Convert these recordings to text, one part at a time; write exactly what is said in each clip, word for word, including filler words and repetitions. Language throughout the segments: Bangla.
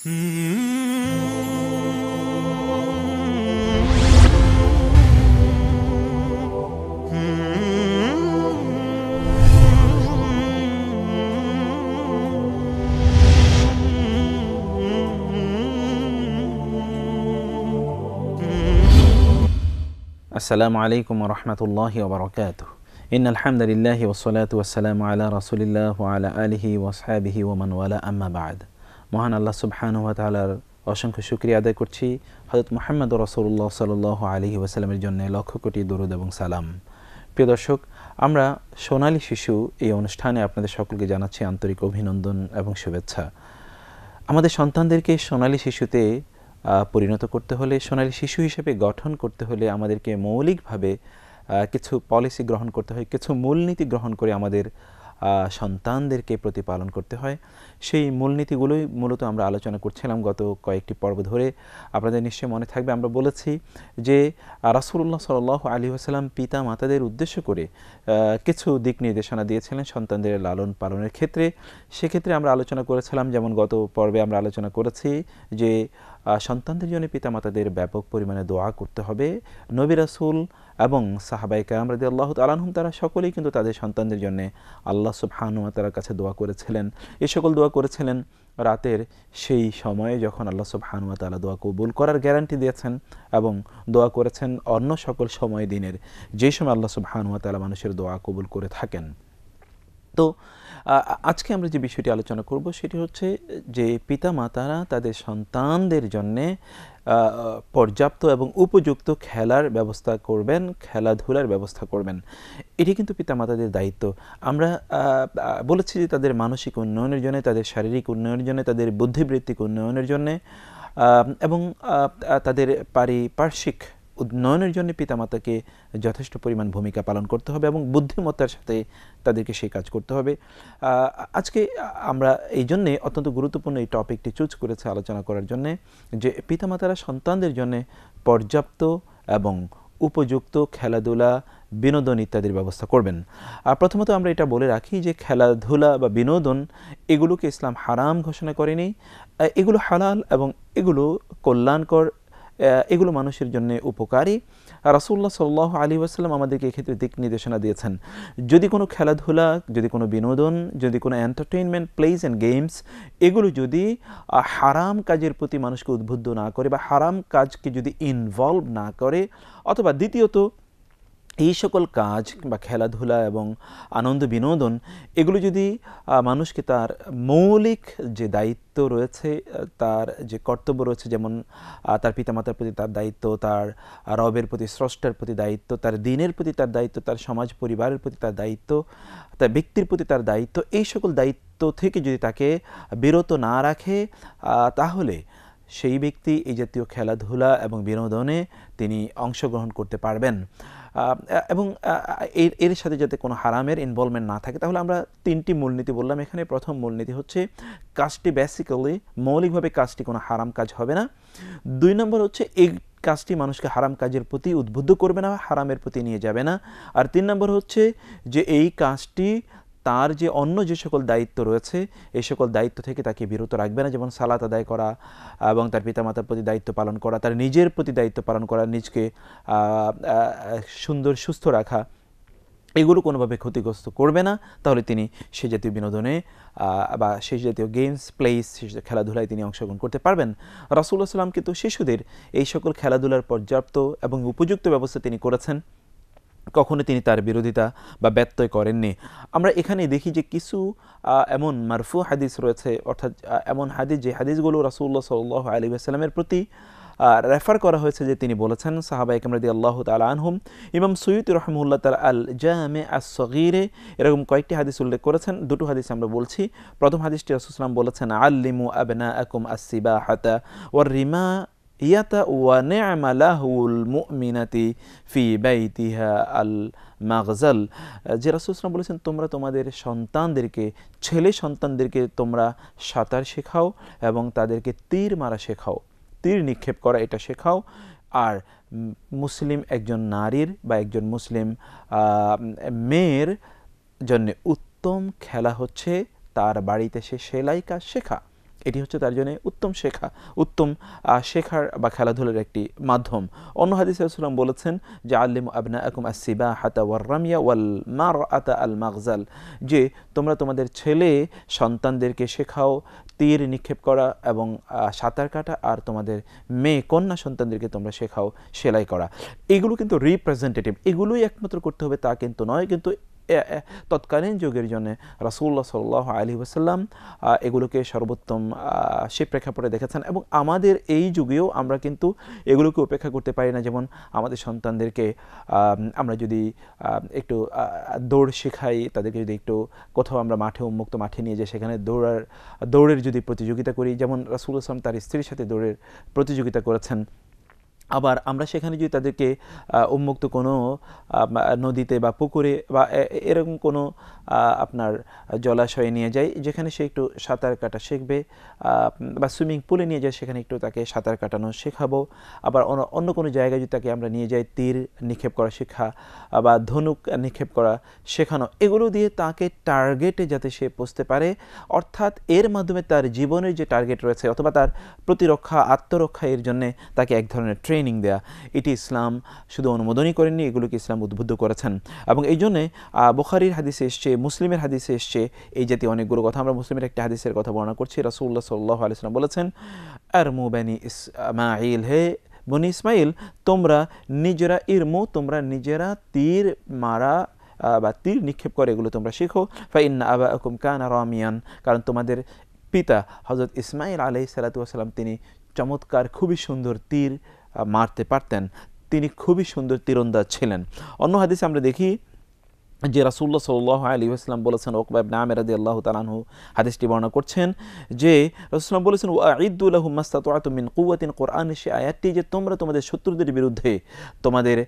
আসসালামু আলাইকুম ওয়া রাহমাতুল্লাহি ওয়া বারাকাতুহু। ইন্নাল হামদালিল্লাহি ওয়াস সালাতু ওয়াস সালামু আলা রাসূলিল্লাহ ওয়া আলা আলিহি ওয়া আসহাবিহি ওয়া মান ওয়ালা, আম্মা বা'দ। মহান আল্লাহ সুবহানাহু ওয়া তাআলার অসংখ্য শুকরিয়া আদায় করছি হযরত মুহাম্মদুর রাসূলুল্লাহ সাল্লাল্লাহু আলাইহি ওয়াসাল্লামের জন্য লক্ষ কোটি দরুদ এবং সালাম। প্রিয় দর্শক, আমরা সোনালী শিশু এই অনুষ্ঠানে আপনাদের সকলকে জানাচ্ছি আন্তরিক অভিনন্দন এবং শুভেচ্ছা। আমাদের সন্তানদেরকে সোনালী শিশুতে পরিণত করতে হলে, সোনালী শিশু হিসেবে গঠন করতে হলে আমাদেরকে মৌলিকভাবে কিছু পলিসি গ্রহণ করতে হয়, কিছু মূলনীতি গ্রহণ করে আমাদের সন্তানদেরকে প্রতিপালন করতে হয়। সেই মূলনীতিগুলোই মূলত আমরা আলোচনা করছিলাম গত কয়েকটি পর্ব ধরে। আপনাদের নিশ্চয়ই মনে থাকবে আমরা বলেছি যে রাসূলুল্লাহ সাল্লাল্লাহু আলাইহি ওয়াসাল্লাম পিতা মাতাদের উদ্দেশ্য করে কিছু দিক নির্দেশনা দিয়েছিলেন সন্তানদের লালন পালনের ক্ষেত্রে। সেক্ষেত্রে আমরা আলোচনা করেছিলাম, যেমন গত পর্বে আমরা আলোচনা করেছি যে সন্তানদের জন্য পিতা মাতাদের ব্যাপক পরিমাণে দোয়া করতে হবে। নবী রাসূল এবং সাহাবায়ে কেরাম রাদিয়াল্লাহু তাআলা আনহুম তারা সকলেই কিন্তু তাদের সন্তানদের জন্য আল্লাহ সুবহানাহু ওয়া তাআলার কাছে দোয়া করেছিলেন। এই সকল দোয়া করেছিলেন রাতের সেই সময়ে যখন আল্লাহ সুবহানাহু ওয়া তাআলা দোয়া কবুল করার গ্যারান্টি দিয়েছেন, এবং দোয়া করেছেন অন্য সকল সময় দিনের, যেই সময় আল্লাহ সুবহানাহু ওয়া তাআলা মানুষের দোয়া কবুল করে থাকেন। তো আজকে আমরা যে বিষয়টি আলোচনা করব সেটি হচ্ছে যে পিতা মাতারা তাদের সন্তানদের জন্যে পর্যাপ্ত এবং উপযুক্ত খেলার ব্যবস্থা করবেন, খেলাধুলার ব্যবস্থা করবেন। এটি কিন্তু পিতা মাতাদের দায়িত্ব। আমরা বলেছি যে তাদের মানসিক উন্নয়নের জন্য, তাদের শারীরিক উন্নয়নের জন্য, তাদের বুদ্ধিবৃত্তিক উন্নয়নের জন্য এবং তাদের পারিপার্শ্বিক উন্নয়নের জন্য পিতামাতাকে যথেষ্ট পরিমাণ ভূমিকা পালন করতে হবে এবং বুদ্ধিমত্তার সাথে তাদেরকে সেই কাজ করতে হবে। আজকে আমরা এই জন্যে অত্যন্ত গুরুত্বপূর্ণ এই টপিকটি চুজ করেছি আলোচনা করার জন্যে, যে পিতামাতারা সন্তানদের জন্যে পর্যাপ্ত এবং উপযুক্ত খেলাধুলা, বিনোদন ইত্যাদির ব্যবস্থা করবেন। আর প্রথমত আমরা এটা বলে রাখি যে খেলাধুলা বা বিনোদন এগুলোকে ইসলাম হারাম ঘোষণা করেনি। এগুলো হালাল এবং এগুলো কল্যাণকর, এগুলো মানুষের জন্য উপকারী। রাসূলুল্লাহ সাল্লাল্লাহু আলাইহি ওয়াসাল্লাম আমাদেরকে এক্ষেত্রে দিক নির্দেশনা দিয়েছেন। যদি কোনো খেলাধুলা, যদি কোনো বিনোদন, যদি কোনো এন্টারটেইনমেন্ট, প্লেস অ্যান্ড গেমস এগুলো যদি হারাম কাজের প্রতি মানুষকে উদ্বুদ্ধ না করে বা হারাম কাজকে যদি ইনভলভ না করে, অথবা দ্বিতীয়ত এই সকল কাজ বা খেলাধুলা এবং আনন্দ বিনোদন এগুলো যদি মানুষকে তার মৌলিক যে দায়িত্ব রয়েছে, তার যে কর্তব্য রয়েছে, যেমন তার পিতামাতার প্রতি তার দায়িত্ব, তার রবের প্রতি, স্রষ্টার প্রতি দায়িত্ব, তার দ্বীনের প্রতি তার দায়িত্ব, তার সমাজ পরিবারের প্রতি তার দায়িত্ব, তার ব্যক্তির প্রতি তার দায়িত্ব, এই সকল দায়িত্ব থেকে যদি তাকে বিরত না রাখে, তাহলে সেই ব্যক্তি এই জাতীয় খেলাধুলা এবং বিনোদনে তিনি অংশগ্রহণ করতে পারবেন। এবং এর এর সাথে যাতে কোনো হারামের ইনভলভমেন্ট না থাকে। তাহলে আমরা তিনটি মূলনীতি বললাম এখানে। প্রথম মূলনীতি হচ্ছে কাজটি বেসিক্যালি, মৌলিকভাবে কাজটি কোনো হারাম কাজ হবে না। দুই নম্বর হচ্ছে এই কাজটি মানুষকে হারাম কাজের প্রতি উদ্বুদ্ধ করবে না, হারামের প্রতি নিয়ে যাবে না। আর তিন নম্বর হচ্ছে যে এই কাজটি তার যে অন্য যে সকল দায়িত্ব রয়েছে এই সকল দায়িত্ব থেকে তাকে বিরত রাখবে না, যেমন সালাত আদায় করা এবং তার পিতামাতার প্রতি দায়িত্ব পালন করা, তার নিজের প্রতি দায়িত্ব পালন করা, নিজকে সুন্দর সুস্থ রাখা, এগুলো কোনোভাবে ক্ষতিগ্রস্ত করবে না। তাহলে তিনি সেই জাতীয় বিনোদনে বা সেই জাতীয় গেমস, প্লেস, খেলাধুলায় তিনি অংশগ্রহণ করতে পারবেন। রাসূলুল্লাহ সাল্লাল্লাহু আলাইহি ওয়াসাল্লাম কিন্তু শিশুদের এই সকল খেলাধুলার পর্যাপ্ত এবং উপযুক্ত ব্যবস্থা তিনি করেছেন, কখনো তিনি তার বিরোধিতা বা ব্যত্যয় করেননি। আমরা এখানে দেখি যে কিছু এমন মারফু হাদিস রয়েছে, অর্থাৎ এমন হাদিস যে হাদিসগুলো রাসূলুল্লাহ সাল্লাল্লাহু আলাইহি ওয়াসাল্লামের প্রতি রেফার করা হয়েছে, যে তিনি বলেছেন, সাহাবায়ে কেরাম রাদিয়াল্লাহু তাআলা আনহুম, ইমাম সুয়ুতী রাহিমাহুল্লাহ তাআলা আল জামি আস-সগীরে এরকম কয়েকটি হাদিস উল্লেখ করেছেন। দুটো হাদিস আমরা বলছি। প্রথম হাদিসটি রাসূল সাল্লাল্লাহু আলাইহি ওয়াসাল্লাম বলেছেন, আল্লিমু আবনাআকুম আস-সিবাহাতা ওয়ার রিমা ইয়াতা ওয়া নি'মা লাহুল মুমিনাতি ফি বাইতিহা আল মাগজাল। যে রাসূল সাল্লাল্লাহু আলাইহি ওয়াসাল্লাম বলেছেন, তোমরা তোমাদের সন্তানদেরকে, ছেলে সন্তানদেরকে তোমরা সাঁতার শেখাও এবং তাদেরকে তীর মারা শেখাও, তীর নিক্ষেপ করা এটা শেখাও। আর মুসলিম একজন নারীর বা একজন মুসলিম মেয়ের জন্য উত্তম খেলা হচ্ছে তার বাড়িতে সে সেলাই কাজ শেখা। এটি হচ্ছে তার জন্য উত্তম শেখা, উত্তম শেখার বা খেলাধুলার একটি মাধ্যম। অন্য হাদিসে রাসূলুল্লাহ বলেছেন যে আল্লিমু আবনাআকুম আস-সিবাহাতা ওয়ার-রামিয়া ওয়াল-মারআতা আল-মাগজাল, যে তোমরা তোমাদের ছেলে সন্তানদেরকে শেখাও তীর নিক্ষেপ করা এবং সাঁতার কাটা, আর তোমাদের মেয়ে কন্যা সন্তানদেরকে তোমরা শেখাও সেলাই করা। এগুলো কিন্তু রিপ্রেজেন্টেটিভ, এগুলোই একমাত্র করতে হবে তা কিন্তু নয়, কিন্তু তৎকালীন যুগের জন্য রাসূলুল্লাহ সাল্লাল্লাহু আলাইহি ওয়াসাল্লাম এগুলোকে সর্বোত্তম সে প্রেক্ষাপটে দেখেছেন। এবং আমাদের এই যুগেও আমরা কিন্তু এগুলোকে উপেক্ষা করতে পারি না। যেমন আমাদের সন্তানদেরকে আমরা যদি একটু দৌড় শেখাই, তাদেরকে যদি একটু কোথাও আমরা মাঠে উন্মুক্ত মাঠে নিয়ে যাই, সেখানে দৌড়ার দৌড়ের যদি প্রতিযোগিতা করি, যেমন রাসূলুল্লাহ সাল্লাল্লাহু আলাইহি ওয়াসাল্লাম তার স্ত্রীর সাথে দৌড়ের প্রতিযোগিতা করেছেন। আবার আমরা সেখানে যদি তাদেরকে উন্মুক্ত কোনো নদীতে বা পুকুরে বা এরকম কোনো আপনার জলাশয়ে নিয়ে যাই, যেখানে সে একটু সাঁতার কাটা শিখবে, বা সুইমিং পুলে নিয়ে যাই, সেখানে একটু তাকে সাঁতার কাটানো শেখাবো। আবার অন্য কোনো জায়গায় যদি তাকে আমরা নিয়ে যাই, তীর নিক্ষেপ করা শেখা বা ধনুক নিক্ষেপ করা শেখানো, এগুলো দিয়ে তাকে টার্গেটে যাতে সে পৌঁছতে পারে, অর্থাৎ এর মাধ্যমে তার জীবনের যে টার্গেট রয়েছে অথবা তার প্রতিরক্ষা আত্মরক্ষা, এর জন্যে তাকে এক ধরনের ট্রেনিং দেয়া, এটি ইসলাম শুধু অনুমোদনই করেননি, এগুলোকে ইসলাম উদ্বুদ্ধ করেছেন। এবং এই জন্যে বুখারীর হাদিসে এসছে, মুসলিমের হাদিসে এসছে এই জাতীয় অনেকগুলো কথা। আমরা মুসলিমের একটি হাদিসের কথা বর্ণনা করছি। রাসূলুল্লাহ সাল্লাল্লাহু আলাইহি ওয়াসাল্লাম বলেছেন, আরমু বানি ইসমাঈল, হে বনি ইসমাঈল, তোমরা নিজেরা ইরমু, তোমরা নিজেরা তীর মারা বা তীর নিক্ষেপ করে এগুলো তোমরা শিখো। ফা ইন্না আবাআকুম কানা রামিয়ান, কারণ তোমাদের পিতা হযরত ইসমাঈল আলাইহিস সালাতু ওয়াস সালাম তিনি চমৎকার খুবই সুন্দর তীর মারতে পারতেন, তিনি খুবই সুন্দর তীরন্দাজ ছিলেন। অন্য হাদিসে আমরা দেখি যে রাসূলুল্লাহ সাল্লাল্লাহু আলাইহি ওয়াসাল্লাম বলেছেন, উকবা ইবনে আমির রাদিয়াল্লাহু তাআলা আনহু হাদিসটি বর্ণনা করছেন যে রাসূলুল্লাহ বলেছেন, ওয়াঈদু লাহুম মাসতাতআতুম মিন কুওয়াতিন, কোরআনের সেই আয়াতটি যে তোমরা তোমাদের শত্রুদের বিরুদ্ধে তোমাদের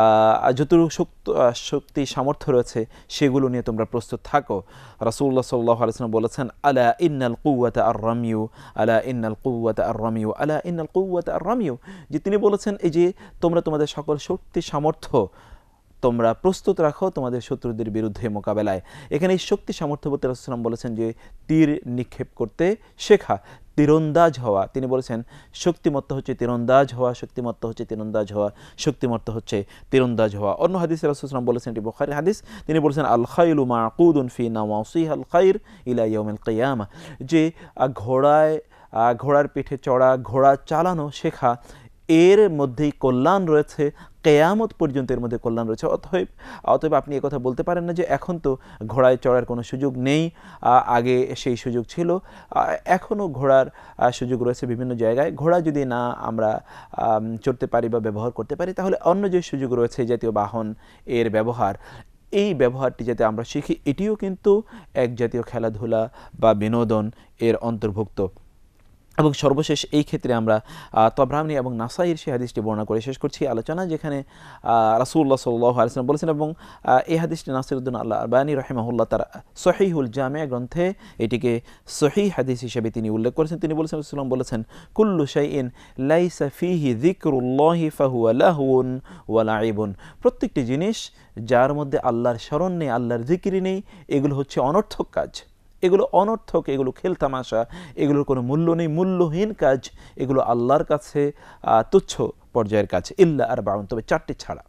যতটুকু শক্তি সামর্থ্য রয়েছে সেগুলো নিয়ে তোমরা প্রস্তুত থাকো। রাসূলুল্লাহ সাল্লাল্লাহু আলাইহি ওয়াসাল্লাম বলেছেন, আলা ইন্নাল কুওয়াতা আর-রামিয়ু, আলা ইন্নাল কুওয়াতা আর-রামিয়ু, আলা ইন্নাল কুওয়াতা আর-রামিয়ু, যে তিনি বলেছেন এই যে তোমরা তোমাদের সকল শক্তি সামর্থ্য তোমরা প্রস্তুত রাখো তোমাদের শত্রুদের বিরুদ্ধে মোকাবেলায়। এখানে এই শক্তি সামর্থ্য বলতে রাসূলুল্লাহ সাল্লাল্লাহু আলাইহি ওয়াসাল্লাম বলেছেন যে তীর নিক্ষেপ করতে শেখা, তীরন্দাজ হওয়া। তিনি বলেছেন শক্তিমত্তা হচ্ছে তীরন্দাজ হওয়া, শক্তিমত্তা হচ্ছে তীরন্দাজ হওয়া, শক্তিমত্তা হচ্ছে তীরন্দাজ হওয়া। অন্য হাদিসে রাসূলুল্লাহ সাল্লাল্লাহু আলাইহি ওয়াসাল্লাম বলেছেন, এটি বুখারীর হাদিস, তিনি বলেছেন, আল খাইলু মাকুদুন ফি নাওয়াসিহাল খাইর ইলা ইয়াউমিল কিয়ামা, যে ঘোড়ায় ঘোড়ার পিঠে চড়া, ঘোড়া চালানো শেখা, এর মধ্যেই কল্যাণ রয়েছে, কিয়ামত পর্যন্ত এর মধ্যে কল্যাণ রয়েছে। অতএব অতএব আপনি একথা বলতে পারেন না যে এখন তো ঘোড়ায় চড়ার কোনো সুযোগ নেই, আগে সেই সুযোগ ছিল, এখনও ঘোড়ার সুযোগ রয়েছে বিভিন্ন জায়গায়। ঘোড়া যদি না আমরা চড়তে পারি বা ব্যবহার করতে পারি, তাহলে অন্য যে সুযোগ রয়েছে জাতীয় বাহন এর ব্যবহার, এই ব্যবহারটি যাতে আমরা শিখি, এটিও কিন্তু এক জাতীয় খেলাধুলা বা বিনোদন এর অন্তর্ভুক্ত। এবং সর্বশেষ এই ক্ষেত্রে আমরা তবরানি এবং নাসাইর সেই হাদিসটি বর্ণনা করে শেষ করছি আলোচনা, যেখানে রাসূলুল্লাহ সাল্লাল্লাহু আলাইহি ওয়াসাল্লাম বলেছেন, এবং এই হাদিসটি নাসিরউদ্দিন আল আলবানী রাহিমাহুল্লাহ তার সহিহুল জামি' গ্রন্থে এটিকে সহিহ হাদিস হিসেবে তিনি উল্লেখ করেছেন। তিনি বলেছেন, রাসূলুল্লাহ বলেছেন, কুল্লু শাইইন লাইসা ফিহি যিকরুল্লাহি ফাহুয়া লাহউন ওয়া লাইবুন, প্রত্যেকটি জিনিস যার মধ্যে আল্লাহর স্মরণ নেই, আল্লাহর জিকির নেই, এগুলো হচ্ছে অনর্থক কাজ, এগুলো অনর্থক, এগুলো খেলতামাশা, এগুলোর কোনো মূল্য নেই, মূল্যহীন কাজ, এগুলো আল্লাহর কাছে তুচ্ছ পর্যায়ের কাজ। ইল্লা আরবাউন, তবে চারটি ছাড়া।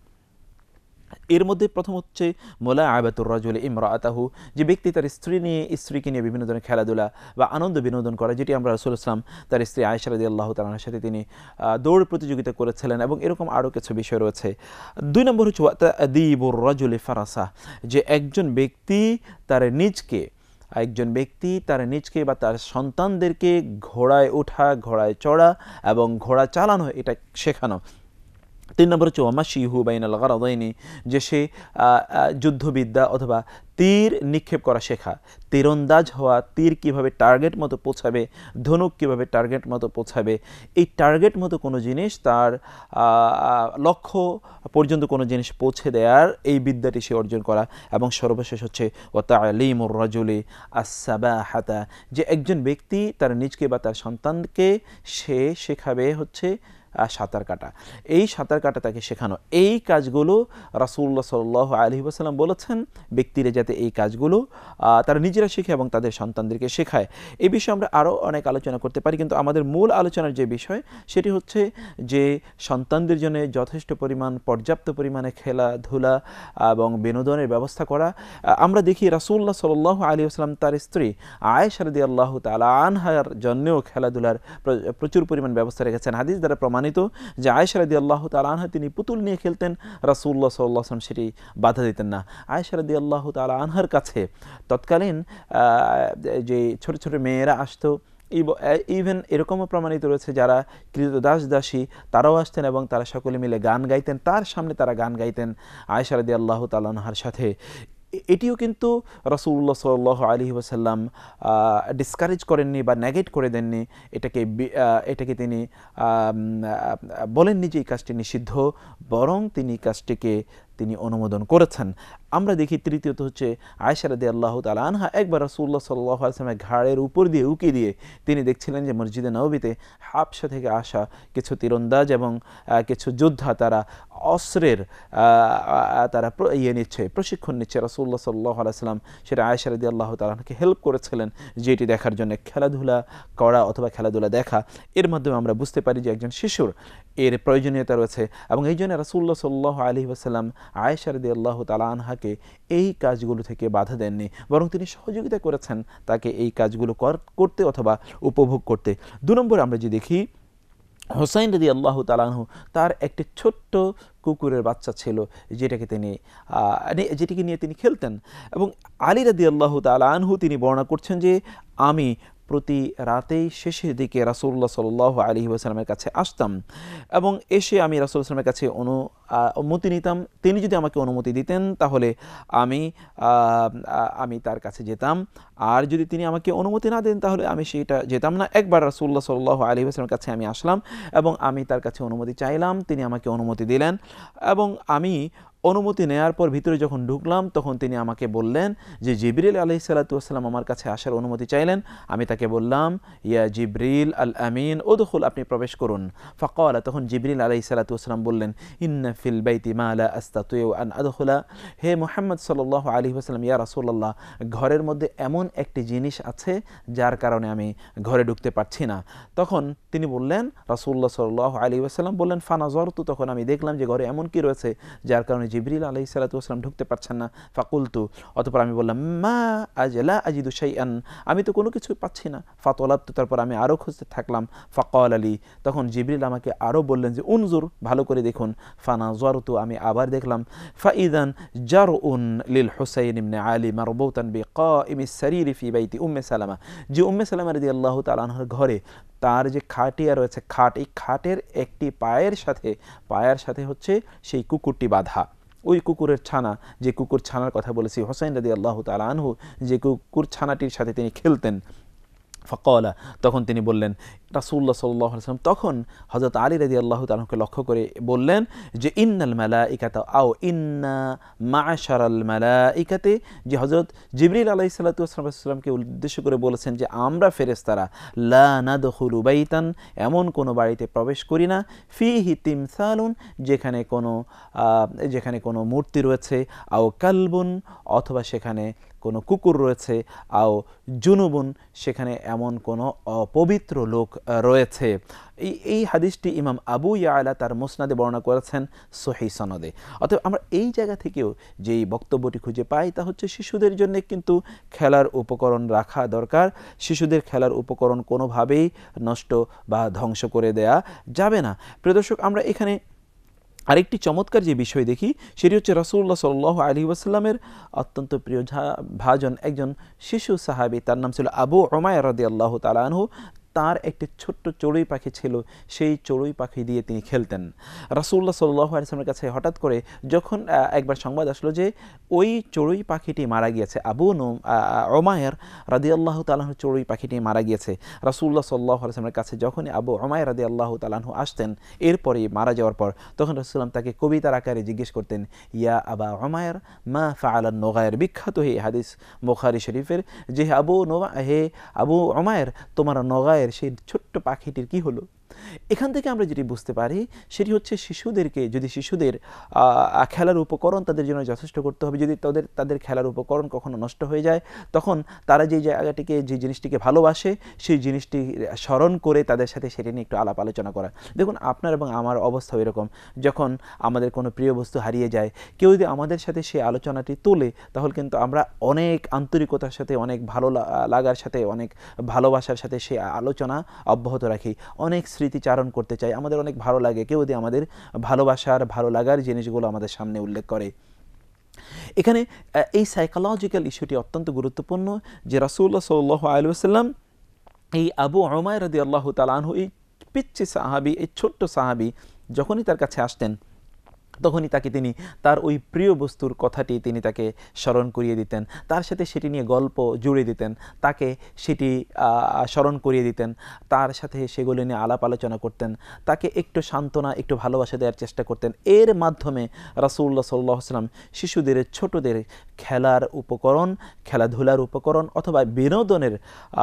এর মধ্যে প্রথম হচ্ছে মুলাআবাতুর রাজুলি ইমরাআতাহু, যে ব্যক্তি তার স্ত্রী নিয়ে স্ত্রীকে নিয়ে বিভিন্ন ধরনের খেলাধুলা বা আনন্দ বিনোদন করে, যেটি আমরা রাসূলুল্লাহ সাল্লাল্লাহু আলাইহি ওয়াসাল্লাম তার স্ত্রী আয়েশা রাদিয়াল্লাহু তাআলা আনহার সাথে তিনি দৌড় প্রতিযোগিতা করেছিলেন, এবং এরকম আরও কিছু বিষয় রয়েছে। দুই নম্বর হচ্ছে তা'দীবুর রাজুলি ফারাসা, যে একজন ব্যক্তি তার নিজকে একজন ব্যক্তি তার নিজকে বা তার সন্তানদেরকে ঘোড়ায় ওঠা, ঘোড়ায় চড়া এবং ঘোড়া চালানো এটা শেখানো। তিন নম্বর হচ্ছে ওয়ামাশিহু বাইনাল গারাদাইনি, যে সে যুদ্ধবিদ্যা অথবা তীর নিক্ষেপ করা শেখা, তীরন্দাজ হওয়া, তীর কিভাবে টার্গেট মতো পৌঁছাবে, ধনুক কিভাবে টার্গেট মতো পৌঁছাবে, এই টার্গেট মতো কোনো জিনিস তার লক্ষ্য পর্যন্ত কোনো জিনিস পৌঁছে দেওয়ার এই বিদ্যাটি সে অর্জন করা। এবং সর্বশেষ হচ্ছে ওয়া তা'লিমুর রাজুলি আস-সাবাহাতা, যে একজন ব্যক্তি তার নিজকে বা তার সন্তানকে সে শেখাবে হচ্ছে সাঁতার কাটা, এই সাঁতার কাটা তাকে শেখানো। এই কাজগুলো রাসূলুল্লাহ সাল্লাল্লাহু আলাইহি ওয়াসাল্লাম বলেছেন ব্যক্তিরা যাতে এই কাজগুলো তারা নিজেরা শিখে এবং তাদের সন্তানদেরকে শেখায়। এই বিষয়ে আমরা আরও অনেক আলোচনা করতে পারি, কিন্তু আমাদের মূল আলোচনার যে বিষয় সেটি হচ্ছে যে সন্তানদের জন্য যথেষ্ট পরিমাণ পর্যাপ্ত পরিমাণে খেলাধুলা এবং বিনোদনের ব্যবস্থা করা। আমরা দেখি রাসূলুল্লাহ সাল্লাল্লাহু আলাইহি ওয়াসাল্লাম তার স্ত্রী আয়েশা রাদিয়াল্লাহু তাআলা আনহার জন্যও খেলাধুলার প্রচুর পরিমাণ ব্যবস্থা রেখেছেন। হাদিস দ্বারা প্রমাণিত যে আয়েশা রাদিয়াল্লাহু তাআলা আনহা তিনি পুতুল নিয়ে খেলতেন, রাসূলুল্লাহ সাল্লাল্লাহু আলাইহি ওয়াসাল্লাম সেটি বাধা দিতেন না। আয়েশা রাদিয়াল্লাহু তাআলা আনহার কাছে তৎকালীন যে ছোট ছোট মেয়েরা আসতো, ইভেন এরকমও প্রমাণিত রয়েছে যারা কৃতদাস দাসী তারাও আসতেন এবং তারা সকলে মিলে গান গাইতেন, তার সামনে তারা গান গাইতেন আয়েশা রাদিয়াল্লাহু তাআলা আনহার সাথে। এটিও কিন্তু রাসূলুল্লাহ সাল্লাল্লাহু আলাইহি ওয়াসাল্লাম ডিসকারেজ করেননি বা নেগেট করে দেননি, এটাকে এটাকে তিনি বলেননি যে এই কাজটি নিষিদ্ধ, বরং তিনি কাজটিকে তিনি অনুমোদন করেছেন। আমরা দেখি তৃতীয়ত হচ্ছে আয়েশা রাদিয়াল্লাহু তাআলা আনহা একবার রাসূলুল্লাহ সাল্লাল্লাহু আলাইহি ওয়াসাল্লামের ঘাড়ের উপর দিয়ে উকি দিয়ে তিনি দেখছিলেন যে মসজিদে নববীতে হাবশা থেকে আসা কিছু তীরন্দাজ এবং কিছু যোদ্ধা তারা অস্ত্রের তারা ইয়ে নিচ্ছে, প্রশিক্ষণ নিচ্ছে। রাসূলুল্লাহ সাল্লাল্লাহু আলাইহি ওয়াসাল্লাম সেটা আয়েশা রাদিয়াল্লাহু তাআলা আনহাকে হেল্প করেছিলেন যেটি দেখার জন্য। খেলাধুলা করা অথবা খেলাধুলা দেখা এর মাধ্যমে আমরা বুঝতে পারি যে একজন শিশুর এর প্রয়োজনীয়তা রয়েছে, এবং এই জন্য রাসূলুল্লাহ সাল্লাল্লাহু আলাইহি ওয়াসাল্লাম আয়েশা রাদিয়াল্লাহু তাআলা আনহাকে এই কাজগুলো থেকে বাধা দেননি, বরং তিনি সহযোগিতা করেছেন তাকে এই কাজগুলো করতে অথবা উপভোগ করতে। দু নম্বরে আমরা যে দেখি হুসাইন রাদিয়াল্লাহু তাআলা আনহু তার একটি ছোট্ট কুকুরের বাচ্চা ছিল যেটাকে তিনি যেটিকে নিয়ে তিনি খেলতেন, এবং আলী রাদিয়াল্লাহু তাআলা আনহু তিনি বর্ণনা করছেন যে আমি প্রতি রাতেই শেষের দিকে রাসূলুল্লাহ সাল্লাল্লাহু আলাইহি ওয়াসাল্লামের কাছে আসতাম এবং এসে আমি রাসূলুল্লাহ সাল্লামের কাছে অনু অনুমতি নিতাম। তিনি যদি আমাকে অনুমতি দিতেন তাহলে আমি আমি তার কাছে যেতাম, আর যদি তিনি আমাকে অনুমতি না দেন তাহলে আমি সেটা যেতাম না। একবার রাসূলুল্লাহ সাল্লাল্লাহু আলাইহি ওয়াসাল্লামের কাছে আমি আসলাম এবং আমি তার কাছে অনুমতি চাইলাম, তিনি আমাকে অনুমতি দিলেন, এবং আমি অনুমতি নেয়ার পর ভিতরে যখন ঢুকলাম তখন তিনি আমাকে বললেন যে জিবরিল আলাইহিস সালাতু ওয়াসসালাম আমার কাছে আসার অনুমতি চাইলেন। আমি তাকে বললাম ইয়া জিবরিল আল আমিন উদখুল, আপনি প্রবেশ করুন। ফাকালা, তখন জিবরিল আলাইহিস সালাতু ওয়াসসালাম বললেন ইন্না ফিল বাইতি মা লা আস্তাতিউ আন আদখুলা, হে মুহাম্মদ সাল্লাল্লাহু আলাইহি ওয়াসাল্লাম, ইয়া রাসূলুল্লাহ, ঘরের মধ্যে এমন একটি জিনিস আছে যার কারণে আমি ঘরে ঢুকতে পারছি না। তখন তিনি বললেন, রাসূলুল্লাহ সাল্লাল্লাহু আলাইহি ওয়াসাল্লাম বললেন ফানাজারতু, তখন আমি দেখলাম যে ঘরে এমন কি রয়েছে যার কারণে জিবরিল আলাইহিস সালাতু ওয়াসসালাম ঢুকতে পারছেন না। ফাকুলতু, অতঃপর আমি বললাম মা আজলা আজিদু শাইআন, আমি তো কোনো কিছু পাচ্ছি না। ফাতলাবতু, তারপর আমি আরও খুঁজতে থাকলাম। ফাকাল আলী, তখন জিবরিল আমাকে আরও বললেন যে উনজুর, ভালো করে দেখুন। ফানাজারতু, আমি আবার দেখলাম। ফাইদান জারউন লিল হুসাইন ইবনে আলী মারবুতান বিকাইমিস সারিরি ফি বাইতি উম্মে সালামা, যে উম্মে সালামা রাদিয়াল্লাহু তাআলা আনহার ঘরে তার যে খাটিয়া রয়েছে, খাট, এই খাটের একটি পায়ের সাথে পায়ের সাথে হচ্ছে সেই কুকুরটি বাঁধা, ওই কুকুরের ছানা, যে কুকুর ছানার কথা বলেছি হুসাইন রাদিয়াল্লাহু তাআলা আনহু যে কুকুর ছানাটির সাথে তিনি খেলতেন। ফাকালা, তখন তিনি বললেন, রাসূলুল্লাহ সাল্লাল্লাহু আলাইহি ওয়াসাল্লাম তখন হযরত আলী রাদিয়াল্লাহু তাআলা আনহুকে লক্ষ্য করে বললেন যে ইন্নাল মালাইকাতা আও ইন্না মা'শারাল মালাইকাতি, যে হযরত জিবরিল আলাইহিস সালাতু ওয়াসসালামকে উদ্দেশ্য করে বলেছেন যে আমরা ফেরেশতারা লা নাদখুলু বাইতান, এমন কোনো বাড়িতে প্রবেশ করি না, ফিহি তিমসালুন, যেখানে কোনো যেখানে কোনো মূর্তি রয়েছে, আও কালবুন, অথবা সেখানে কোনো কুকুর রয়েছে, আও জুনুবুন, সেখানে এমন কোনো অপবিত্র লোক রয়েছে। এই এই হাদিসটি ইমাম আবু ইয়ালা তার মুসনাদে বর্ণনা করেছেন সহিহ সনদে। অতএব আমরা এই জায়গা থেকেও যেই বক্তব্যটি খুঁজে পাই তা হচ্ছে শিশুদের জন্য কিন্তু খেলার উপকরণ রাখা দরকার। শিশুদের খেলার উপকরণ কোনোভাবেই নষ্ট বা ধ্বংস করে দেয়া যাবে না। প্রিয় দর্শক, আমরা এখানে আরেকটি চমৎকার যে বিষয় দেখি সেটি হচ্ছে রাসূলুল্লাহ সাল্লাল্লাহু আলাইহি ওয়াসাল্লামের অত্যন্ত প্রিয় ভাজন একজন শিশু সাহাবী, তার নাম ছিল আবু উমাইর রাদিয়াল্লাহু তাআলা আনহু। তার একটি ছোট্ট চড়ুই পাখি ছিল, সেই চড়ুই পাখি দিয়ে তিনি খেলতেন। রাসূলুল্লাহ সাল্লাল্লাহু আলাইহি ওয়াসাল্লামের কাছে হঠাৎ করে যখন একবার সংবাদ আসলো যে ওই চড়ুই পাখিটি মারা গিয়েছে, আবু উমাইর রাদিয়াল্লাহু তাআলা আনহু চড়ুই পাখিটি মারা গিয়েছে। রাসূলুল্লাহ সাল্লাল্লাহু আলাইহি ওয়াসাল্লামের কাছে যখনই আবু উমাইর রাদিয়াল্লাহু তাআলা আনহু আসতেন, এরপরে মারা যাওয়ার পর, তখন রাসূলুল্লাহ তাকে কবিতার আকারে জিজ্ঞেস করতেন, ইয়া আবা উমাইর মা ফাআলান নুগায়ের, বিখ্যাত এই হাদিস বুখারী শরীফের, যে আবু হে আবু উমাইর তোমার নগায়ের সেই ছোট্ট পাখিটির কি হলো? এখান থেকে আমরা যেটি বুঝতে পারি সেটি হচ্ছে শিশুদেরকে যদি শিশুদের খেলার উপকরণ তাদের জন্য যথেষ্ট করতে হবে। যদি তাদের তাদের খেলার উপকরণ কখনো নষ্ট হয়ে যায়, তখন তারা যে জায়গাটিকে যে জিনিসটিকে ভালোবাসে সেই জিনিসটি স্মরণ করে তাদের সাথে সেটি নিয়ে একটু আলাপ আলোচনা করা। দেখুন, আপনার এবং আমার অবস্থা এরকম, যখন আমাদের কোনো প্রিয় বস্তু হারিয়ে যায়, কেউ যদি আমাদের সাথে সেই আলোচনাটি তোলে, তাহলে কিন্তু আমরা অনেক আন্তরিকতার সাথে, অনেক ভালো লাগার সাথে, অনেক ভালোবাসার সাথে সেই আলোচনা অব্যাহত রাখি, অনেক স্মৃতিচারণ করতে চাই, আমাদের অনেক ভালো লাগে কেউ যদি আমাদের ভালোবাসার ভালো লাগার জিনিসগুলো আমাদের সামনে উল্লেখ করে। এখানে এই সাইকোলজিক্যাল ইস্যুটি অত্যন্ত গুরুত্বপূর্ণ যে রাসূলুল্লাহ সাল্লাল্লাহু আলাইহি ওয়াসাল্লাম এই আবু উমাইর রাদিয়াল্লাহু তাআলা আনহু, এই পিচ্চি সাহাবী, এই ছোট্ট সাহাবী যখনই তার কাছে আসতেন, তখনই তাকে তিনি তার ওই প্রিয় বস্তুর কথাটি তিনি তাকে স্মরণ করিয়ে দিতেন, তার সাথে সেটি নিয়ে গল্প জুড়ে দিতেন, তাকে সেটি স্মরণ করিয়ে দিতেন, তার সাথে সেগুলো নিয়ে আলাপ আলোচনা করতেন, তাকে একটু সান্ত্বনা, একটু ভালোবাসা দেওয়ার চেষ্টা করতেন। এর মাধ্যমে রাসূলুল্লাহ সাল্লাল্লাহু আলাইহি ওয়াসাল্লাম শিশুদের, ছোটদের খেলার উপকরণ, খেলাধুলার উপকরণ অথবা বিনোদনের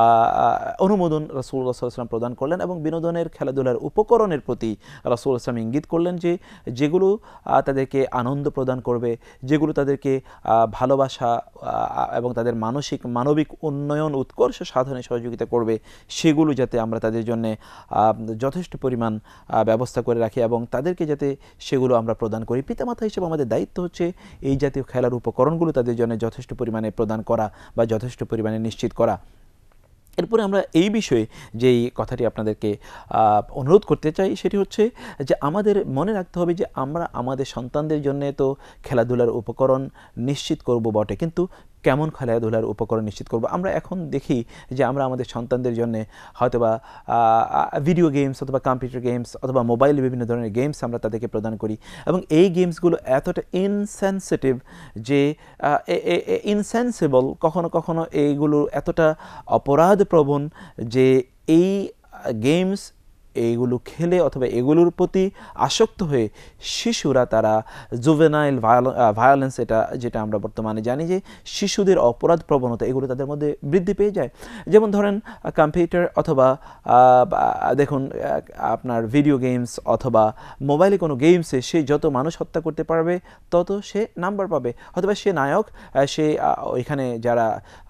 অনুমোদন রাসূলুল্লাহ সাল্লাল্লাহু আলাইহি ওয়াসাল্লাম প্রদান করলেন এবং বিনোদনের, খেলাধুলার উপকরণের প্রতি রাসূলুল্লাহ সাল্লাল্লাহু আলাইহি ওয়াসাল্লাম ইঙ্গিত করলেন যে যেগুলো তাদেরকে আনন্দ প্রদান করবে, যেগুলো তাদেরকে ভালোবাসা এবং তাদের মানসিক মানবিক উন্নয়ন, উৎকর্ষ সাধনে সহযোগিতা করবে, সেগুলো যাতে আমরা তাদের জন্য যথেষ্ট পরিমাণ ব্যবস্থা করে রাখি এবং তাদেরকে যাতে সেগুলো আমরা প্রদান করি। পিতামাতা হিসেবে আমাদের দায়িত্ব হচ্ছে এই জাতীয় খেলার উপকরণগুলো তাদের জন্য যথেষ্ট পরিমাণে প্রদান করা বা যথেষ্ট পরিমাণে নিশ্চিত করা। এরপরে আমরা এই বিষয়ে যেই কথাটি আপনাদেরকে অনুরোধ করতে চাই সেটি হচ্ছে যে আমাদের মনে রাখতে হবে যে আমরা আমাদের সন্তানদের জন্য তো খেলাধুলার উপকরণ নিশ্চিত করব বটে, কিন্তু কেমন খেলাধুলার উপকরণ নিশ্চিত করব? আমরা এখন দেখি যে আমরা আমাদের সন্তানদের জন্য হয়তোবা ভিডিও গেমস অথবা কম্পিউটার গেমস অথবা মোবাইলে বিভিন্ন ধরনের গেমস আমরা তাদেরকে প্রদান করি এবং এই গেমসগুলো এতটা ইনসেনসিটিভ যে ইনসেন্সিবল, কখনো কখনো এইগুলো এতটা অপরাধপ্রবণ যে এই গেমস এইগুলো খেলে অথবা এগুলোর প্রতি আসক্ত হয়ে শিশুরা তারা জুভেনাইল ভায়োলেন্স, এটা যেটা আমরা বর্তমানে জানি যে শিশুদের অপরাধ প্রবণতা, এগুলো তাদের মধ্যে বৃদ্ধি পেয়ে যায়। যেমন ধরেন কম্পিউটার অথবা দেখুন আপনার ভিডিও গেমস অথবা মোবাইলে কোনো গেমসে সে যত মানুষ হত্যা করতে পারবে তত সে নাম্বার পাবে, অথবা সে নায়ক, সে ওইখানে যারা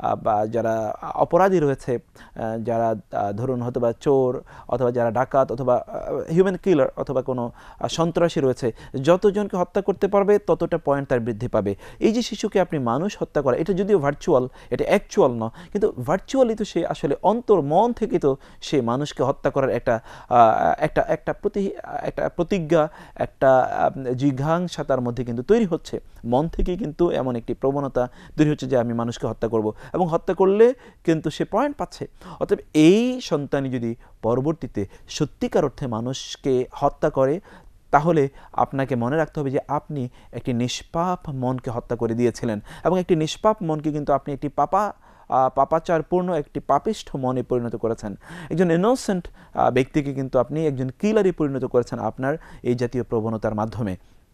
যারা অপরাধী রয়েছে, যারা ধরুন হয়তোবা চোর অথবা যারা ডাকাত অথবা হিউম্যান কিলার অথবা কোনো সন্ত্রাসী রয়েছে, যতজনকে হত্যা করতে পারবে ততটা পয়েন্ট তার বৃদ্ধি পাবে। এই যে শিশুকে আপনি মানুষ হত্যা করা, এটা যদিও ভার্চুয়াল, এটা অ্যাকচুয়াল নয়, কিন্তু ভার্চুয়ালি তো সে আসলে অন্তর মন থেকে তো সে মানুষকে হত্যা করার একটা একটা একটা প্রতি একটা প্রতিজ্ঞা, একটা জিঘাংসা তার মধ্যে কিন্তু তৈরি হচ্ছে, মন থেকেই কিন্তু এমন একটি প্রবণতা তৈরি হচ্ছে যে আমি মানুষকে হত্যা করব এবং হত্যা করলে কিন্তু সে পয়েন্ট পাচ্ছে। অতএব এই সন্তানই যদি পরবর্তীতে সত্যিকার অর্থে মানুষকে হত্যা করে, তাহলে আপনাকে মনে রাখতে হবে যে আপনি একটি নিষ্পাপ মনকে হত্যা করে দিয়েছিলেন এবং একটি নিষ্পাপ মনকে কিন্তু আপনি একটি পাপা পাপাচারপূর্ণ একটি পাপিষ্ঠ মনে পরিণত করেছেন। একজন ইনোসেন্ট ব্যক্তিকে কিন্তু আপনি একজন কিলারে পরিণত করেছেন আপনার এই জাতীয় প্রবণতার মাধ্যমে।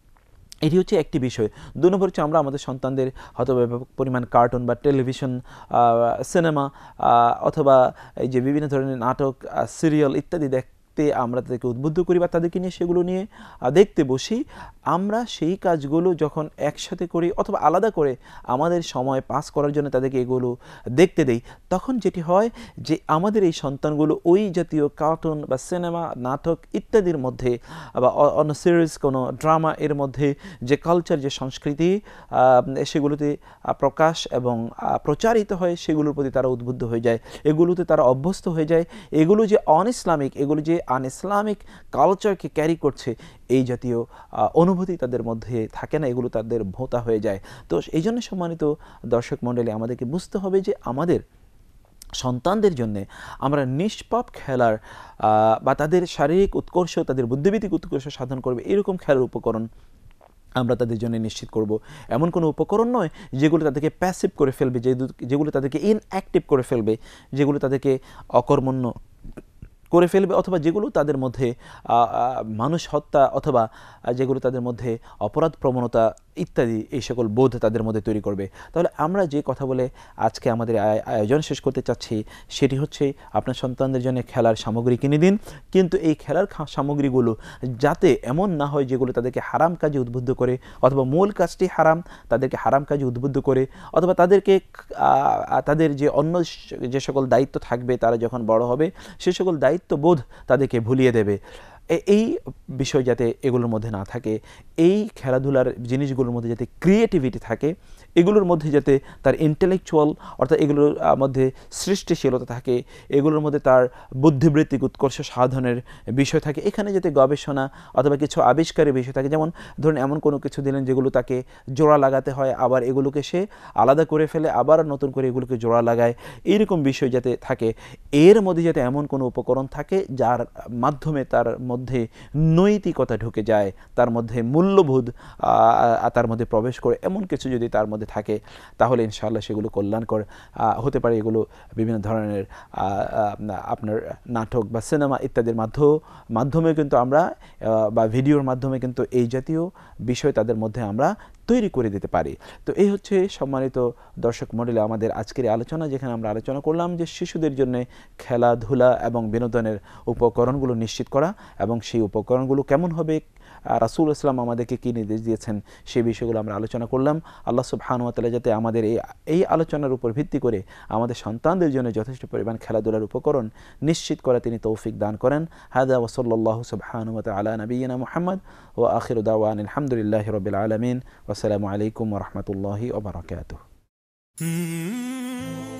এটি হচ্ছে একটি বিষয়। দুই নম্বর হচ্ছে আমরা আমাদের সন্তানদের হয়তো ব্যাপক পরিমাণ কার্টুন বা টেলিভিশন, সিনেমা অথবা এই যে বিভিন্ন ধরনের নাটক, সিরিয়াল ইত্যাদি দেখ আমরা তাদেরকে উদ্বুদ্ধ করি বা তাদেরকে নিয়ে সেগুলো নিয়ে দেখতে বসি। আমরা সেই কাজগুলো যখন একসাথে করি অথবা আলাদা করে আমাদের সময় পাস করার জন্য তাদেরকে এগুলো দেখতে দেই, তখন যেটি হয় যে আমাদের এই সন্তানগুলো ওই জাতীয় কার্টুন বা সিনেমা, নাটক ইত্যাদির মধ্যে বা অন্য সিরিজ, কোনো ড্রামা, এর মধ্যে যে কালচার, যে সংস্কৃতি সেগুলোতে প্রকাশ এবং প্রচারিত হয় সেগুলোর প্রতি তারা উদ্বুদ্ধ হয়ে যায়, এগুলোতে তারা অভ্যস্ত হয়ে যায়। এগুলো যে অন ইসলামিক, এগুলো যে আন ইসলামিক কালচারকে ক্যারি করছে, এই জাতীয় অনুভূতি তাদের মধ্যে থাকে না, এগুলো তাদের ভোঁতা হয়ে যায়। তো এই জন্য সম্মানিত দর্শক মণ্ডলী, আমাদেরকে বুঝতে হবে যে আমাদের সন্তানদের জন্য আমরা নিষ্পাপ খেলার বা তাদের শারীরিক উৎকর্ষ, তাদের বুদ্ধিবৃত্তিক উৎকর্ষ সাধন করবে এরকম খেলার উপকরণ আমরা তাদের জন্য নিশ্চিত করব। এমন কোনো উপকরণ নয় যেগুলো তাদেরকে প্যাসিভ করে ফেলবে, যেগুলো তাদেরকে ইনঅ্যাক্টিভ করে ফেলবে, যেগুলো তাদেরকে অকর্মণ্য করে ফেলবে, অথবা যেগুলো তাদের মধ্যে মানুষ হত্যা অথবা যেগুলো তাদের মধ্যে অপরাধ প্রবণতা ইত্যাদি এই সকল বোধ তাদের মধ্যে তৈরি করবে। তাহলে আমরা যে কথা বলে আজকে আমাদের আয়োজন শেষ করতে চাচ্ছি সেটি হচ্ছে আপনার সন্তানদের জন্য খেলার সামগ্রী কিনে দিন, কিন্তু এই খেলার সামগ্রীগুলো যাতে এমন না হয় যেগুলো তাদেরকে হারাম কাজে উদ্বুদ্ধ করে, অথবা মূল কাজটি হারাম তাদেরকে হারাম কাজে উদ্বুদ্ধ করে, অথবা তাদেরকে তাদের যে অন্য যে সকল দায়িত্ব থাকবে তারা যখন বড় হবে সে সকল দায়িত্ববোধ তাদেরকে ভুলিয়ে দেবে। এই বিষয় যাতে এগুলোর মধ্যে না থাকে, এই খেলাধুলার জিনিসগুলোর মধ্যে যাতে ক্রিয়েটিভিটি থাকে, এগুলোর মধ্যে যাতে তার ইন্টেলেকচুয়াল অর্থাৎ এগুলোর মধ্যে সৃষ্টিশীলতা থাকে, এগুলোর মধ্যে তার বুদ্ধিবৃত্তিক উৎকর্ষ সাধনের বিষয় থাকে, এখানে যাতে গবেষণা অথবা কিছু আবিষ্কারের বিষয় থাকে। যেমন ধরুন এমন কোনো কিছু দিলেন যেগুলো তাকে জোড়া লাগাতে হয়, আবার এগুলোকে সে আলাদা করে ফেলে, আবার নতুন করে এগুলোকে জোড়া লাগায়, এইরকম বিষয় যাতে থাকে। এর মধ্যে যাতে এমন কোনো উপকরণ থাকে যার মাধ্যমে তার মধ্যে নৈতিকতা ঢুকে যায়, তার মধ্যে মূল্যবোধ তার মধ্যে প্রবেশ করে, এমন কিছু যদি তার মধ্যে থাকে তাহলে ইনশাআল্লাহ সেগুলো কল্যাণকর হতে পারে। এগুলো বিভিন্ন ধরনের আপনার নাটক বা সিনেমা ইত্যাদির মাধ্যমে কিন্তু আমরা বা ভিডিওর মাধ্যমে কিন্তু এই জাতীয় বিষয় তাদের মধ্যে আমরা তৈরি করে দিতে পারি। তো এই হচ্ছে সম্মানিত দর্শক মণ্ডলী আমাদের আজকের আলোচনা, যেখানে আমরা আলোচনা করলাম যে শিশুদের জন্য খেলাধুলা এবং বিনোদনের উপকরণগুলো নিশ্চিত করা, এবং সেই উপকরণগুলো কেমন হবে, রাসূল ইসলাম আমাদেরকে কী নির্দেশ দিয়েছেন সেই বিষয়গুলো আমরা আলোচনা করলাম। আল্লাহ সুবহানাহু ওয়া তাআলা যাতে আমাদের এই এই আলোচনার উপর ভিত্তি করে আমাদের সন্তানদের জন্য যথেষ্ট পরিমাণ খেলাধুলার উপকরণ নিশ্চিত করে তিনি তৌফিক দান করেন। হাদা ওয়া সাল্লাল্লাহু সুবহানাহু ওয়া তাআলা আলা নবিয়িনা মুহাম্মদ ওয়া আখিরু দাওয়ানা আলহামদুলিল্লাহি রাব্বিল আলামিন ওয়া আসসালামু আলাইকুম ওয়া রাহমাতুল্লাহি ওয়া বারাকাতুহু।